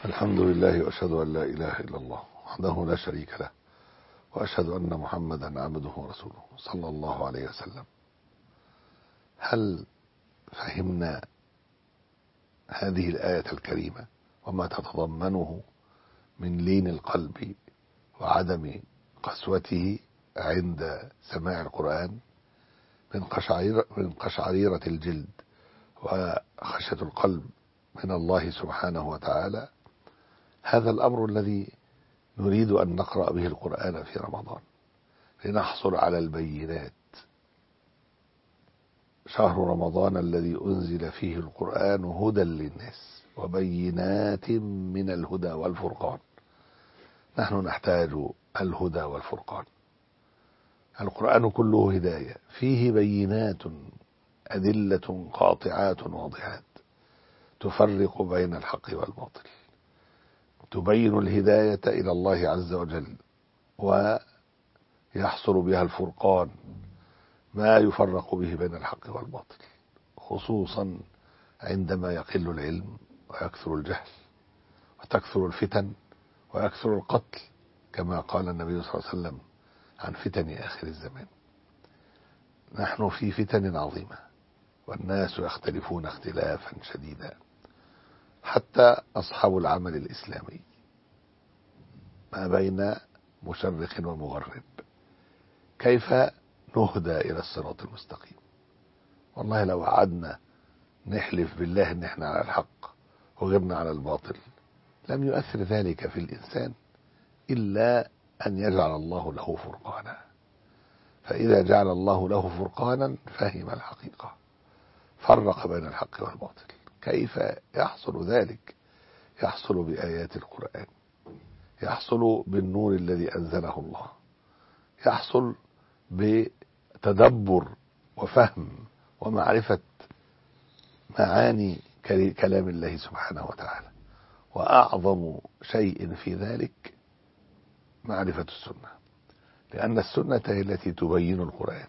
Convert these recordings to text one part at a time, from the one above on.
الحمد لله وأشهد أن لا إله إلا الله وحده لا شريك له، وأشهد أن محمدا عبده ورسوله صلى الله عليه وسلم. هل فهمنا هذه الآية الكريمة وما تتضمنه من لين القلب وعدم قسوته عند سماع القرآن، من قشعريرة الجلد وخشية القلب من الله سبحانه وتعالى؟ هذا الأمر الذي نريد أن نقرأ به القرآن في رمضان لنحصل على البينات. شهر رمضان الذي أنزل فيه القرآن هدى للناس وبينات من الهدى والفرقان. نحن نحتاج الهدى والفرقان. القرآن كله هداية، فيه بينات، أدلة قاطعات واضحات تفرق بين الحق والباطل، تبين الهداية إلى الله عز وجل، ويحصل بها الفرقان، ما يفرق به بين الحق والباطل، خصوصا عندما يقل العلم ويكثر الجهل وتكثر الفتن ويكثر القتل، كما قال النبي صلى الله عليه وسلم عن فتن آخر الزمان. نحن في فتن عظيمة والناس يختلفون اختلافا شديدا، حتى أصحاب العمل الإسلامي ما بين مشرق ومغرب. كيف نهدى إلى الصراط المستقيم؟ والله لو قعدنا نحلف بالله ان احنا على الحق وغيرنا على الباطل لم يؤثر ذلك في الإنسان إلا أن يجعل الله له فرقانا. فإذا جعل الله له فرقانا فهم الحقيقة، فرق بين الحق والباطل. كيف يحصل ذلك؟ يحصل بآيات القرآن، يحصل بالنور الذي أنزله الله، يحصل بتدبر وفهم ومعرفة معاني كلام الله سبحانه وتعالى. وأعظم شيء في ذلك معرفة السنة، لأن السنة هي التي تبين القرآن.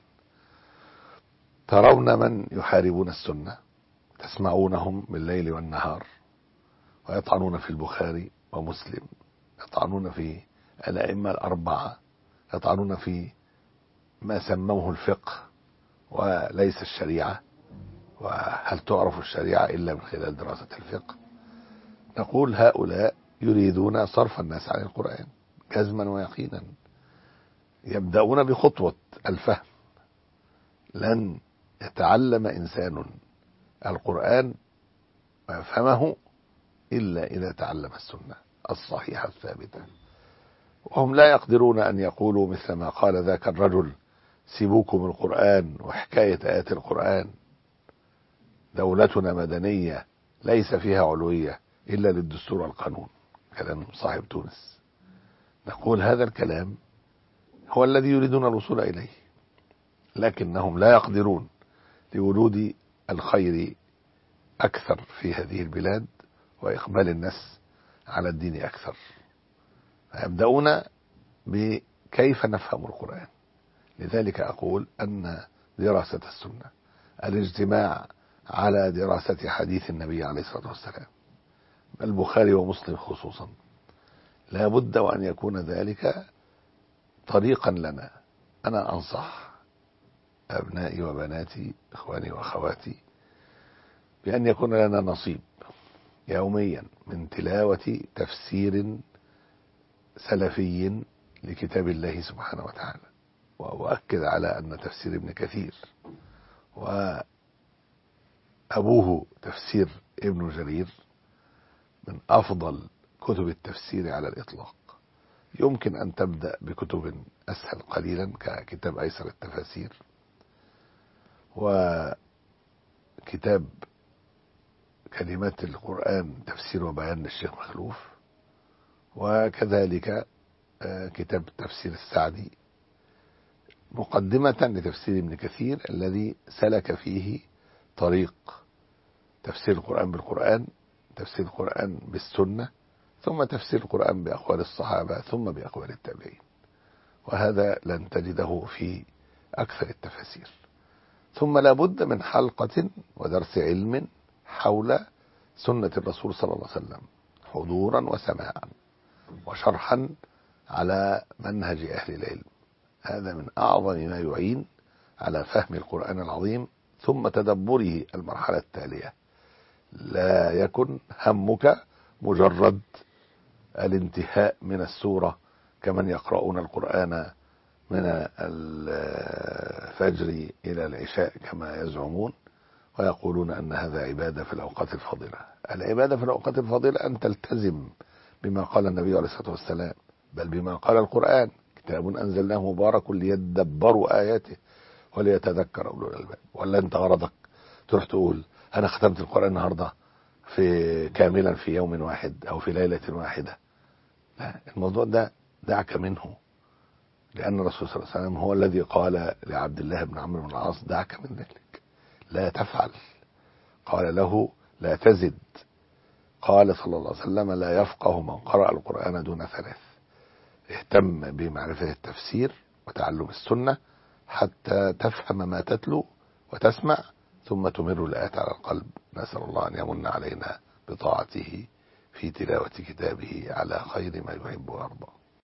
ترون من يحاربون السنة، تسمعونهم بالليل والنهار، ويطعنون في البخاري ومسلم، يطعنون في الأئمة الأربعة، يطعنون في ما سموه الفقه وليس الشريعة. وهل تعرف الشريعة إلا من خلال دراسة الفقه؟ نقول هؤلاء يريدون صرف الناس عن القرآن جزما ويقينا. يبدأون بخطوة الفهم. لن يتعلم إنسان القرآن ويفهمه إلا إذا تعلم السنة الصحيحة الثابتة. وهم لا يقدرون أن يقولوا مثل ما قال ذاك الرجل: سيبوكم القرآن وحكاية آيات القرآن، دولتنا مدنية ليس فيها علوية إلا للدستور والقانون. كلام صاحب تونس. نقول هذا الكلام هو الذي يريدون الوصول إليه، لكنهم لا يقدرون لوجود الخير أكثر في هذه البلاد وإقبال الناس على الدين أكثر. يبدأون بكيف نفهم القرآن. لذلك أقول أن دراسة السنة، الاجتماع على دراسة حديث النبي عليه الصلاة والسلام، البخاري ومسلم خصوصا، لا بد وأن يكون ذلك طريقا لنا. أنا أنصح أبنائي وبناتي، إخواني وأخواتي، بأن يكون لنا نصيب يوميا من تلاوة تفسير سلفي لكتاب الله سبحانه وتعالى. وأؤكد على أن تفسير ابن كثير وأبوه تفسير ابن جرير من أفضل كتب التفسير على الإطلاق. يمكن أن تبدأ بكتب أسهل قليلا ككتاب أيسر التفاسير، وكتاب كلمات القرآن تفسير وبيان للشيخ مخلوف، وكذلك كتاب تفسير السعدي، مقدمة لتفسير ابن كثير الذي سلك فيه طريق تفسير القرآن بالقرآن، تفسير القرآن بالسنة، ثم تفسير القرآن بأقوال الصحابة، ثم بأقوال التابعين. وهذا لن تجده في أكثر التفاسير. ثم لا بد من حلقة ودرس علم حول سنة الرسول صلى الله عليه وسلم حضورا وسماعا وشرحا على منهج أهل العلم. هذا من أعظم ما يعين على فهم القرآن العظيم، ثم تدبره المرحلة التالية. لا يكن همك مجرد الانتهاء من السورة كمن يقرؤون القرآن من الفجر إلى العشاء كما يزعمون ويقولون أن هذا عبادة في الأوقات الفاضلة. العبادة في الأوقات الفاضلة أن تلتزم بما قال النبي عليه الصلاة والسلام، بل بما قال القرآن: كتاب أنزلناه مبارك ليدبروا آياته وليتذكر أولو الألباب. ولا أنت غرضك تروح تقول أنا ختمت القرآن النهاردة في كاملا في يوم واحد أو في ليلة واحدة؟ لا، الموضوع ده دعك منه، لأن الرسول صلى الله عليه وسلم هو الذي قال لعبد الله بن عمرو بن العاص: دعك من ذلك، لا تفعل. قال له: لا تزد. قال صلى الله عليه وسلم: لا يفقه من قرأ القرآن دون ثلاث. اهتم بمعرفة التفسير وتعلم السنة حتى تفهم ما تتلو وتسمع، ثم تمر الآيات على القلب. نسأل الله أن يمن علينا بطاعته في تلاوة كتابه على خير ما يحب ويرضى.